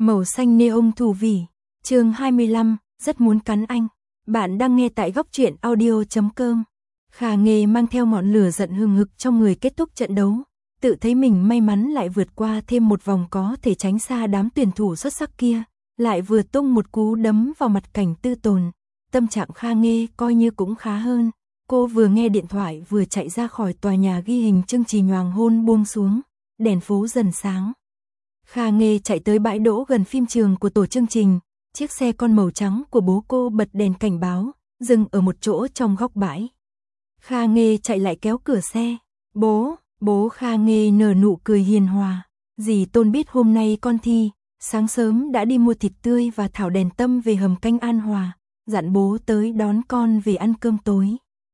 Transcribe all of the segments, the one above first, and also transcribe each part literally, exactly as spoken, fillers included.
Màu xanh neon thù vỉ. Chương hai mươi lăm, rất muốn cắn anh. Bạn đang nghe tại góc truyện audio chấm com. Kha Nghê mang theo ngọn lửa giận hừng hực trong người kết thúc trận đấu, tự thấy mình may mắn lại vượt qua thêm một vòng có thể tránh xa đám tuyển thủ xuất sắc kia, lại vừa tung một cú đấm vào mặt Cảnh Tư Tồn. Tâm trạng Kha Nghê coi như cũng khá hơn, cô vừa nghe điện thoại vừa chạy ra khỏi tòa nhà ghi hình chương trình hoàng hôn buông xuống, đèn phố dần sáng. Kha Nghê chạy tới bãi đỗ gần phim trường của tổ chương trình, chiếc xe con màu trắng của bố cô bật đèn cảnh báo, dừng ở một chỗ trong góc bãi. Kha Nghê chạy lại kéo cửa xe. Bố, bố Kha Nghê nở nụ cười hiền hòa. Dì Tôn biết hôm nay con thi, sáng sớm đã đi mua thịt tươi và thảo đèn tâm về hầm canh An Hòa, dặn bố tới đón con về ăn cơm tối.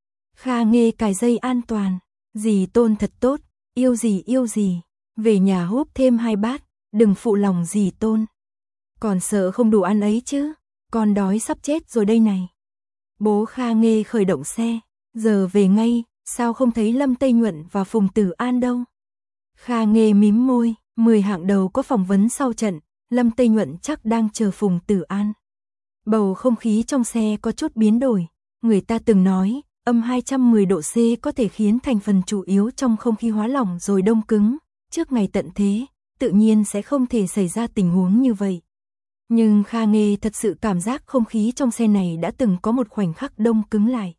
Kha Nghê cài dây an toàn. Dì Tôn thật tốt, yêu dì yêu dì. Về nhà húp thêm hai bát, đừng phụ lòng dì Tôn. Còn sợ không đủ ăn ấy chứ, con đói sắp chết rồi đây này. Bố Kha Nghê khởi động xe. Giờ về ngay, sao không thấy Lâm Tây Nhuận và Phùng Tử An đâu? Kha Nghê mím môi, mười hạng đầu có phỏng vấn sau trận, Lâm Tây Nhuận chắc đang chờ Phùng Tử An. Bầu không khí trong xe có chút biến đổi, người ta từng nói, âm hai trăm mười độ C có thể khiến thành phần chủ yếu trong không khí hóa lỏng rồi đông cứng, trước ngày tận thế, tự nhiên sẽ không thể xảy ra tình huống như vậy. Nhưng Kha Nghê thật sự cảm giác không khí trong xe này đã từng có một khoảnh khắc đông cứng lại.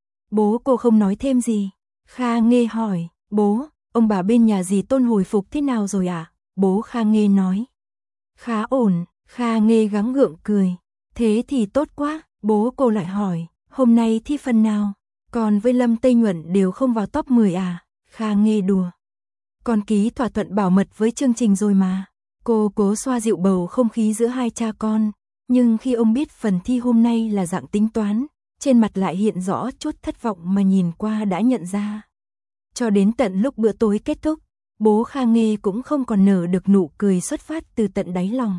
Bố cô không nói thêm gì. Kha Nghê hỏi, bố, ông bà bên nhà dì Tôn hồi phục thế nào rồi ạ? À? Bố Kha Nghê nói, khá ổn. Kha Nghê gắng gượng cười, thế thì tốt quá. Bố cô lại hỏi, hôm nay thi phần nào? Con với Lâm Tây Nhuận đều không vào top mười à? Kha Nghê đùa, con ký thỏa thuận bảo mật với chương trình rồi mà. Cô cố xoa dịu bầu không khí giữa hai cha con, nhưng khi ông biết phần thi hôm nay là dạng tính toán, trên mặt lại hiện rõ chút thất vọng mà nhìn qua đã nhận ra. Cho đến tận lúc bữa tối kết thúc, bố Kha Nghê cũng không còn nở được nụ cười xuất phát từ tận đáy lòng.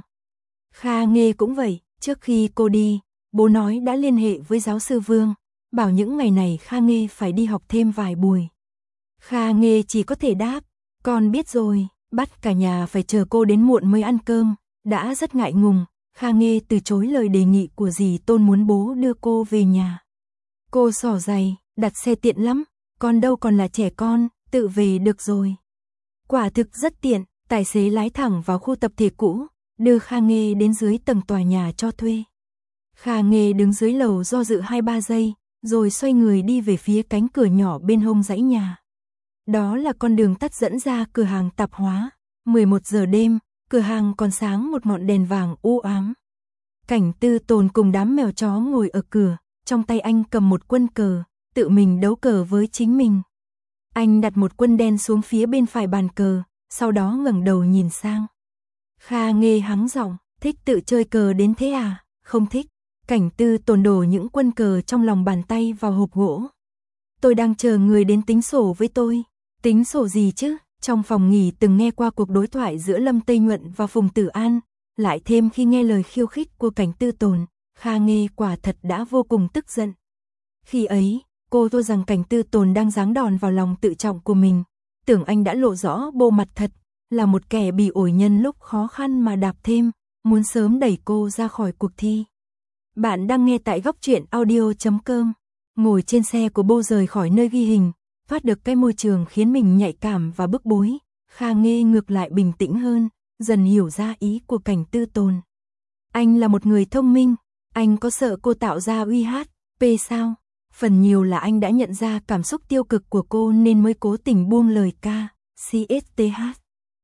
Kha Nghê cũng vậy, trước khi cô đi, bố nói đã liên hệ với giáo sư Vương, bảo những ngày này Kha Nghê phải đi học thêm vài buổi. Kha Nghê chỉ có thể đáp, con biết rồi, bắt cả nhà phải chờ cô đến muộn mới ăn cơm, đã rất ngại ngùng. Kha Nghê từ chối lời đề nghị của dì Tôn muốn bố đưa cô về nhà. Cô xỏ giày, đặt xe tiện lắm, con đâu còn là trẻ con, tự về được rồi. Quả thực rất tiện, tài xế lái thẳng vào khu tập thể cũ, đưa Kha Nghê đến dưới tầng tòa nhà cho thuê. Kha Nghê đứng dưới lầu do dự hai ba giây, rồi xoay người đi về phía cánh cửa nhỏ bên hông dãy nhà. Đó là con đường tắt dẫn ra cửa hàng tạp hóa. mười một giờ đêm, cửa hàng còn sáng một ngọn đèn vàng u ám. Cảnh Tư Tồn cùng đám mèo chó ngồi ở cửa, trong tay anh cầm một quân cờ, tự mình đấu cờ với chính mình. Anh đặt một quân đen xuống phía bên phải bàn cờ, sau đó ngẩng đầu nhìn sang. Kha Nghê hắng giọng, thích tự chơi cờ đến thế à? Không thích. Cảnh Tư Tồn đổ những quân cờ trong lòng bàn tay vào hộp gỗ. Tôi đang chờ người đến tính sổ với tôi. Tính sổ gì chứ? Trong phòng nghỉ từng nghe qua cuộc đối thoại giữa Lâm Tây Nhuận và Phùng Tử An, lại thêm khi nghe lời khiêu khích của Cảnh Tư Tồn, Kha Nghê quả thật đã vô cùng tức giận. Khi ấy, cô cho rằng Cảnh Tư Tồn đang giáng đòn vào lòng tự trọng của mình, tưởng anh đã lộ rõ bộ mặt thật, là một kẻ bị ổi nhân lúc khó khăn mà đạp thêm, muốn sớm đẩy cô ra khỏi cuộc thi. Bạn đang nghe tại góc truyện audio chấm com. Ngồi trên xe của bô rời khỏi nơi ghi hình, thoát được cái môi trường khiến mình nhạy cảm và bức bối, Kha Nghê ngược lại bình tĩnh hơn, dần hiểu ra ý của Cảnh Tư Tồn. Anh là một người thông minh, anh có sợ cô tạo ra uy hát pê sao? Phần nhiều là anh đã nhận ra cảm xúc tiêu cực của cô nên mới cố tình buông lời ca, xê ét tê hát.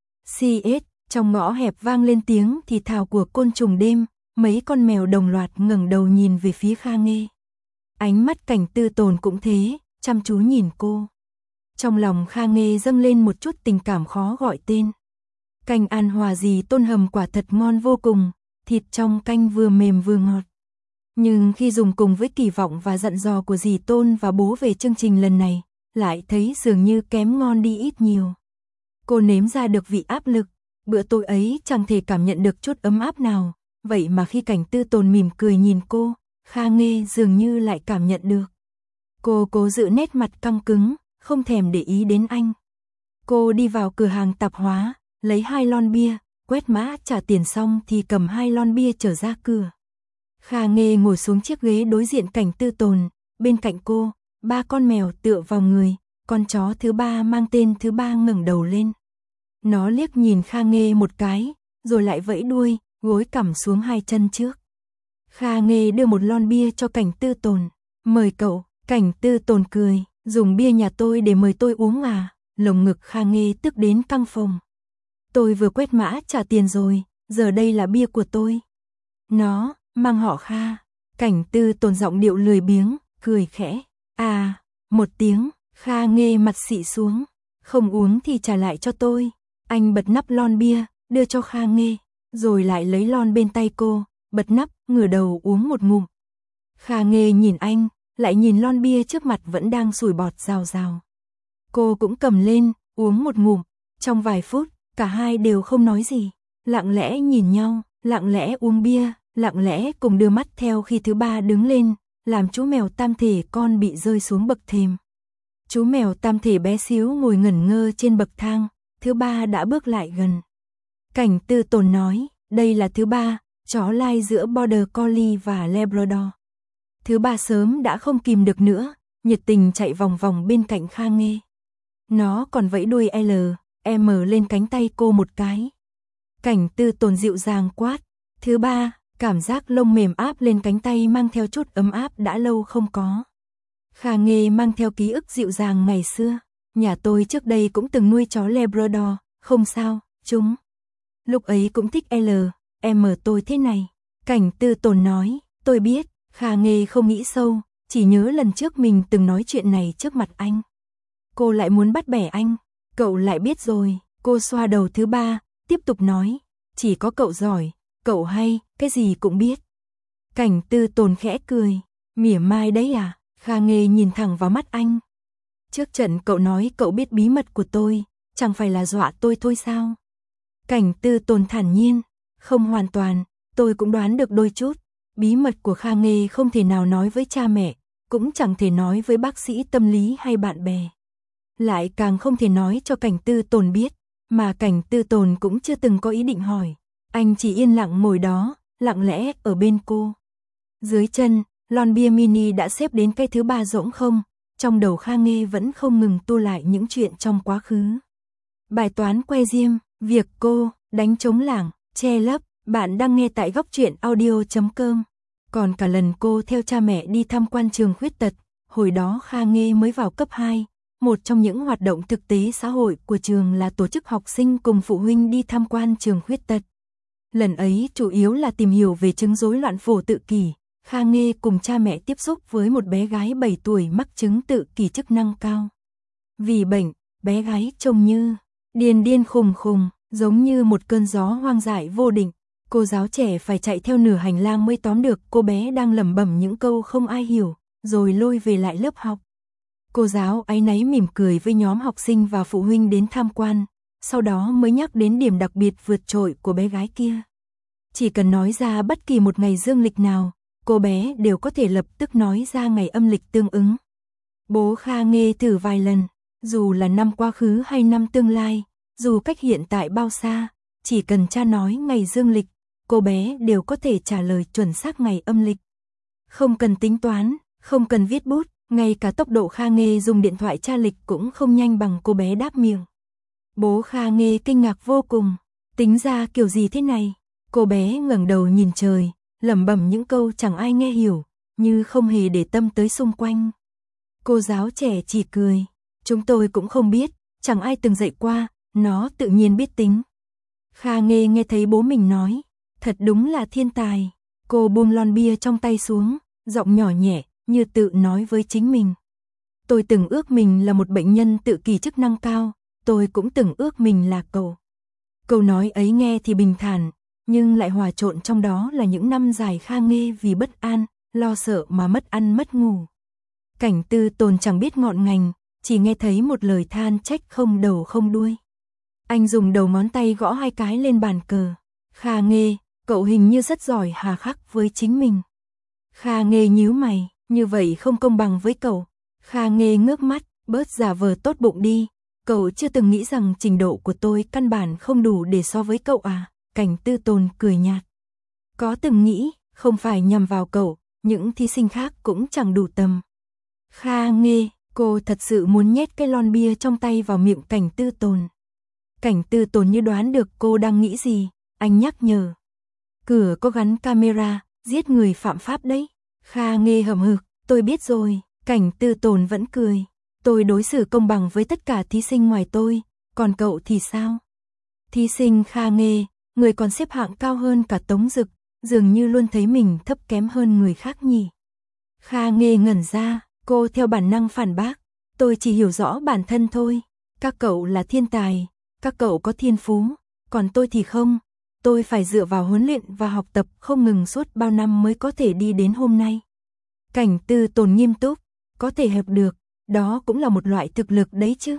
xê ét, trong ngõ hẹp vang lên tiếng thì thào của côn trùng đêm, mấy con mèo đồng loạt ngẩng đầu nhìn về phía Kha Nghê. Ánh mắt Cảnh Tư Tồn cũng thế, chăm chú nhìn cô. Trong lòng Kha Nghê dâng lên một chút tình cảm khó gọi tên. Canh An Hòa dì Tôn hầm quả thật ngon vô cùng, thịt trong canh vừa mềm vừa ngọt. Nhưng khi dùng cùng với kỳ vọng và dặn dò của dì Tôn và bố về chương trình lần này, lại thấy dường như kém ngon đi ít nhiều. Cô nếm ra được vị áp lực, bữa tối ấy chẳng thể cảm nhận được chút ấm áp nào, vậy mà khi Cảnh Tư Tồn mỉm cười nhìn cô, Kha Nghê dường như lại cảm nhận được. Cô cố giữ nét mặt căng cứng, không thèm để ý đến anh. Cô đi vào cửa hàng tạp hóa, lấy hai lon bia, quét mã trả tiền xong thì cầm hai lon bia trở ra cửa. Kha Nghê ngồi xuống chiếc ghế đối diện Cảnh Tư Tồn, bên cạnh cô, ba con mèo tựa vào người, con chó thứ ba mang tên thứ ba ngẩng đầu lên. Nó liếc nhìn Kha Nghê một cái, rồi lại vẫy đuôi, gối cằm xuống hai chân trước. Kha Nghê đưa một lon bia cho Cảnh Tư Tồn, mời cậu. Cảnh Tư Tồn cười, dùng bia nhà tôi để mời tôi uống à, lồng ngực Kha Nghê tức đến căng phồng. Tôi vừa quét mã trả tiền rồi, giờ đây là bia của tôi. Nó, mang họ Kha. Cảnh Tư Tồn giọng điệu lười biếng, cười khẽ. À, một tiếng, Kha Nghê mặt xị xuống. Không uống thì trả lại cho tôi. Anh bật nắp lon bia, đưa cho Kha Nghê, rồi lại lấy lon bên tay cô, bật nắp, ngửa đầu uống một ngụm. Kha Nghê nhìn anh, lại nhìn lon bia trước mặt vẫn đang sủi bọt rào rào. Cô cũng cầm lên, uống một ngụm. Trong vài phút, cả hai đều không nói gì, lặng lẽ nhìn nhau, lặng lẽ uống bia, lặng lẽ cùng đưa mắt theo khi thứ ba đứng lên, làm chú mèo tam thể con bị rơi xuống bậc thềm. Chú mèo tam thể bé xíu ngồi ngẩn ngơ trên bậc thang, thứ ba đã bước lại gần. Cảnh Tư Tồn nói, đây là thứ ba, chó lai giữa Border Collie và Labrador. Thứ ba sớm đã không kìm được nữa, nhiệt tình chạy vòng vòng bên cạnh Kha Nghê. Nó còn vẫy đuôi L, M lên cánh tay cô một cái. Cảnh Tư Tồn dịu dàng quát, thứ ba, cảm giác lông mềm áp lên cánh tay mang theo chút ấm áp đã lâu không có. Kha Nghê mang theo ký ức dịu dàng ngày xưa, nhà tôi trước đây cũng từng nuôi chó Labrador, không sao, chúng. Lúc ấy cũng thích L, M tôi thế này. Cảnh Tư Tồn nói, tôi biết. Kha Nghê không nghĩ sâu, chỉ nhớ lần trước mình từng nói chuyện này trước mặt anh. Cô lại muốn bắt bẻ anh, cậu lại biết rồi. Cô xoa đầu thứ ba, tiếp tục nói, chỉ có cậu giỏi, cậu hay, cái gì cũng biết. Cảnh Tư Tồn khẽ cười, mỉa mai đấy à? Kha Nghê nhìn thẳng vào mắt anh. Trước trận cậu nói cậu biết bí mật của tôi, chẳng phải là dọa tôi thôi sao? Cảnh Tư Tồn thản nhiên, không hoàn toàn, tôi cũng đoán được đôi chút. Bí mật của Kha Nghê không thể nào nói với cha mẹ, cũng chẳng thể nói với bác sĩ tâm lý hay bạn bè. Lại càng không thể nói cho Cảnh Tư Tồn biết, mà Cảnh Tư Tồn cũng chưa từng có ý định hỏi. Anh chỉ yên lặng ngồi đó, lặng lẽ ở bên cô. Dưới chân, lon bia mini đã xếp đến cái thứ ba rỗng không, trong đầu Kha Nghê vẫn không ngừng tua lại những chuyện trong quá khứ. Bài toán que diêm, việc cô, đánh trống lảng, che lấp. Bạn đang nghe tại góc truyện audio chấm com. Còn cả lần cô theo cha mẹ đi tham quan trường khuyết tật, hồi đó Kha Nghê mới vào cấp hai, một trong những hoạt động thực tế xã hội của trường là tổ chức học sinh cùng phụ huynh đi tham quan trường khuyết tật. Lần ấy chủ yếu là tìm hiểu về chứng rối loạn phổ tự kỷ. Kha Nghê cùng cha mẹ tiếp xúc với một bé gái bảy tuổi mắc chứng tự kỷ chức năng cao. Vì bệnh, bé gái trông như điên điên khùng khùng, giống như một cơn gió hoang dại vô định. Cô giáo trẻ phải chạy theo nửa hành lang mới tóm được cô bé đang lẩm bẩm những câu không ai hiểu, rồi lôi về lại lớp học. Cô giáo áy náy mỉm cười với nhóm học sinh và phụ huynh đến tham quan, sau đó mới nhắc đến điểm đặc biệt vượt trội của bé gái kia. Chỉ cần nói ra bất kỳ một ngày dương lịch nào, cô bé đều có thể lập tức nói ra ngày âm lịch tương ứng. Bố Kha Nghê thử vài lần, dù là năm quá khứ hay năm tương lai, dù cách hiện tại bao xa, chỉ cần cha nói ngày dương lịch, cô bé đều có thể trả lời chuẩn xác ngày âm lịch. Không cần tính toán, không cần viết bút, ngay cả tốc độ Kha Nghê dùng điện thoại tra lịch cũng không nhanh bằng cô bé đáp miệng. Bố Kha Nghê kinh ngạc vô cùng, tính ra kiểu gì thế này? Cô bé ngẩng đầu nhìn trời, lẩm bẩm những câu chẳng ai nghe hiểu, như không hề để tâm tới xung quanh. Cô giáo trẻ chỉ cười, chúng tôi cũng không biết, chẳng ai từng dạy qua, nó tự nhiên biết tính. Kha Nghê nghe thấy bố mình nói, thật đúng là thiên tài. Cô buông lon bia trong tay xuống, giọng nhỏ nhẹ, như tự nói với chính mình. Tôi từng ước mình là một bệnh nhân tự kỷ chức năng cao, tôi cũng từng ước mình là cậu. Câu nói ấy nghe thì bình thản, nhưng lại hòa trộn trong đó là những năm dài Kha Nghê vì bất an, lo sợ mà mất ăn mất ngủ. Cảnh Tư Tồn chẳng biết ngọn ngành, chỉ nghe thấy một lời than trách không đầu không đuôi. Anh dùng đầu ngón tay gõ hai cái lên bàn cờ. Kha Nghê, cậu hình như rất giỏi hà khắc với chính mình. Kha Nghê nhíu mày, như vậy không công bằng với cậu. Kha Nghê ngước mắt, bớt giả vờ tốt bụng đi. Cậu chưa từng nghĩ rằng trình độ của tôi căn bản không đủ để so với cậu à? Cảnh Tư Tồn cười nhạt. Có từng nghĩ, không phải nhằm vào cậu, những thí sinh khác cũng chẳng đủ tầm. Kha Nghê, cô thật sự muốn nhét cái lon bia trong tay vào miệng Cảnh Tư Tồn. Cảnh Tư Tồn như đoán được cô đang nghĩ gì, anh nhắc nhở. Cửa có gắn camera, giết người phạm pháp đấy. Kha Nghê hậm hực, tôi biết rồi. Cảnh Tư Tồn vẫn cười. Tôi đối xử công bằng với tất cả thí sinh ngoài tôi, còn cậu thì sao? Thí sinh Kha Nghê, người còn xếp hạng cao hơn cả Tống Dực, dường như luôn thấy mình thấp kém hơn người khác nhỉ. Kha Nghê ngẩn ra, cô theo bản năng phản bác. Tôi chỉ hiểu rõ bản thân thôi. Các cậu là thiên tài, các cậu có thiên phú, còn tôi thì không. Tôi phải dựa vào huấn luyện và học tập không ngừng suốt bao năm mới có thể đi đến hôm nay. Cảnh Tư Tồn nghiêm túc, có thể học được, đó cũng là một loại thực lực đấy chứ.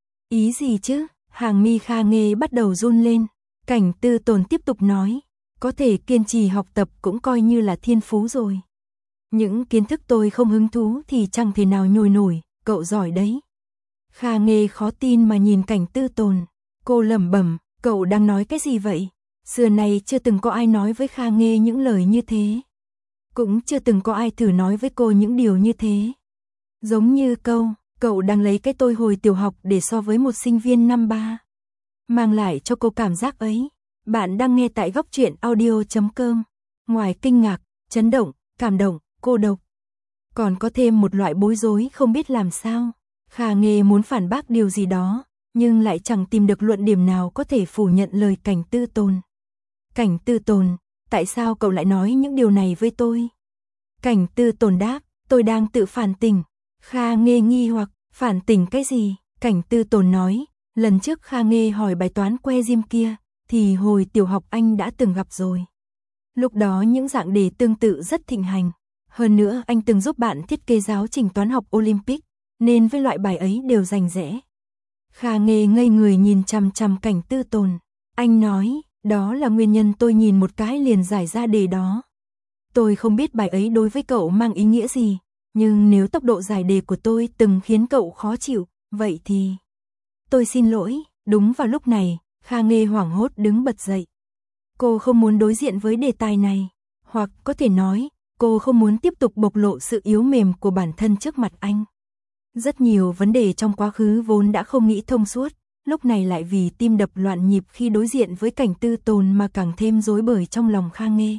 Ý gì chứ? Hàng mi Kha Nghê bắt đầu run lên. Cảnh Tư Tồn tiếp tục nói, có thể kiên trì học tập cũng coi như là thiên phú rồi. Những kiến thức tôi không hứng thú thì chẳng thể nào nhồi nổi, cậu giỏi đấy. Kha Nghê khó tin mà nhìn Cảnh Tư Tồn. Cô lẩm bẩm, cậu đang nói cái gì vậy? Xưa nay chưa từng có ai nói với Kha Nghê những lời như thế. Cũng chưa từng có ai thử nói với cô những điều như thế. Giống như câu, cậu đang lấy cái tôi hồi tiểu học để so với một sinh viên năm ba. Mang lại cho cô cảm giác ấy. Bạn đang nghe tại góc truyện audio chấm com. Ngoài kinh ngạc, chấn động, cảm động, cô độc, còn có thêm một loại bối rối không biết làm sao. Kha Nghê muốn phản bác điều gì đó, nhưng lại chẳng tìm được luận điểm nào có thể phủ nhận lời Cảnh Tư Tồn. Cảnh Tư Tồn, tại sao cậu lại nói những điều này với tôi? Cảnh Tư Tồn đáp, tôi đang tự phản tỉnh. Kha Nghê nghi hoặc, phản tỉnh cái gì? Cảnh Tư Tồn nói, lần trước Kha Nghê hỏi bài toán que diêm kia, thì hồi tiểu học anh đã từng gặp rồi. Lúc đó những dạng đề tương tự rất thịnh hành. Hơn nữa anh từng giúp bạn thiết kế giáo trình toán học Olympic, nên với loại bài ấy đều rành rẽ. Kha Nghê ngây người nhìn chằm chằm Cảnh Tư Tồn. Anh nói, đó là nguyên nhân tôi nhìn một cái liền giải ra đề đó. Tôi không biết bài ấy đối với cậu mang ý nghĩa gì, nhưng nếu tốc độ giải đề của tôi từng khiến cậu khó chịu, vậy thì... Tôi xin lỗi. Đúng vào lúc này, Kha Nghê hoảng hốt đứng bật dậy. Cô không muốn đối diện với đề tài này, hoặc có thể nói, cô không muốn tiếp tục bộc lộ sự yếu mềm của bản thân trước mặt anh. Rất nhiều vấn đề trong quá khứ vốn đã không nghĩ thông suốt, lúc này lại vì tim đập loạn nhịp khi đối diện với Cảnh Tư Tồn mà càng thêm rối bời trong lòng Kha Nghê.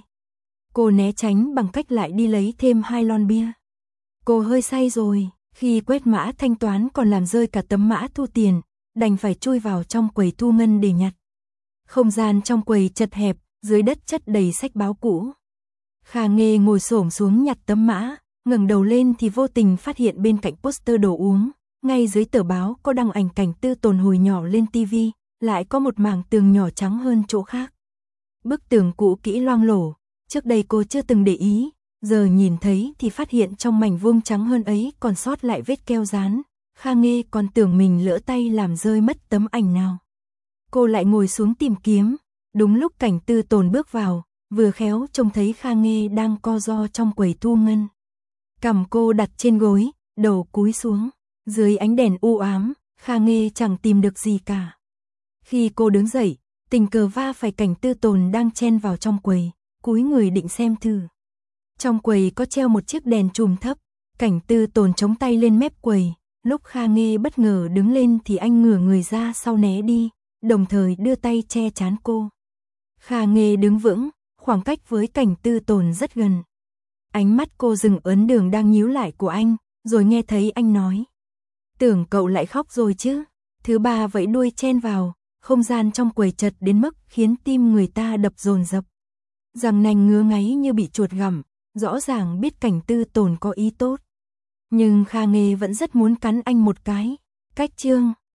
Cô né tránh bằng cách lại đi lấy thêm hai lon bia. Cô hơi say rồi, khi quét mã thanh toán còn làm rơi cả tấm mã thu tiền, đành phải chui vào trong quầy thu ngân để nhặt. Không gian trong quầy chật hẹp, dưới đất chất đầy sách báo cũ. Kha Nghê ngồi xổm xuống nhặt tấm mã, ngẩng đầu lên thì vô tình phát hiện bên cạnh poster đồ uống, ngay dưới tờ báo có đăng ảnh Cảnh Tư Tồn hồi nhỏ lên tivi, lại có một mảng tường nhỏ trắng hơn chỗ khác. Bức tường cũ kỹ loang lổ, trước đây cô chưa từng để ý, giờ nhìn thấy thì phát hiện trong mảnh vuông trắng hơn ấy còn sót lại vết keo dán. Kha Nghê còn tưởng mình lỡ tay làm rơi mất tấm ảnh nào. Cô lại ngồi xuống tìm kiếm, đúng lúc Cảnh Tư Tồn bước vào, vừa khéo trông thấy Kha Nghê đang co ro trong quầy thu ngân. Cằm cô đặt trên gối, đầu cúi xuống, dưới ánh đèn u ám, Kha Nghê chẳng tìm được gì cả. Khi cô đứng dậy, tình cờ va phải Cảnh Tư Tồn đang chen vào trong quầy, cúi người định xem thử. Trong quầy có treo một chiếc đèn chùm thấp, Cảnh Tư Tồn chống tay lên mép quầy, lúc Kha Nghê bất ngờ đứng lên thì anh ngửa người ra sau né đi, đồng thời đưa tay che trán cô. Kha Nghê đứng vững, khoảng cách với Cảnh Tư Tồn rất gần. Ánh mắt cô dừng ấn đường đang nhíu lại của anh, rồi nghe thấy anh nói. Tưởng cậu lại khóc rồi chứ. Thứ ba vẫy đuôi chen vào, không gian trong quầy chật đến mức khiến tim người ta đập dồn dập. Răng nanh ngứa ngáy như bị chuột gặm, rõ ràng biết Cảnh Tư Tồn có ý tốt. Nhưng Kha Nghê vẫn rất muốn cắn anh một cái. Cách chương